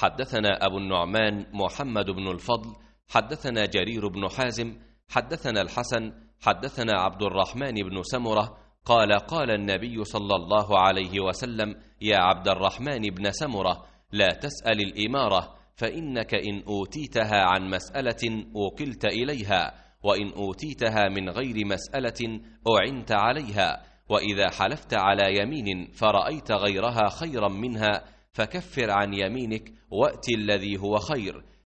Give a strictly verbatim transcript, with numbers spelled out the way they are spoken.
حدثنا أبو النعمان محمد بن الفضل حدثنا جرير بن حازم حدثنا الحسن حدثنا عبد الرحمن بن سمرة قال قال النبي صلى الله عليه وسلم: يا عبد الرحمن بن سمرة، لا تسأل الإمارة، فإنك إن أوتيتها عن مسألة وكلت إليها، وإن أوتيتها من غير مسألة أعنت عليها. وإذا حلفت على يمين فرأيت غيرها خيرا منها فكفر عن يمينك وأت الذي هو خير،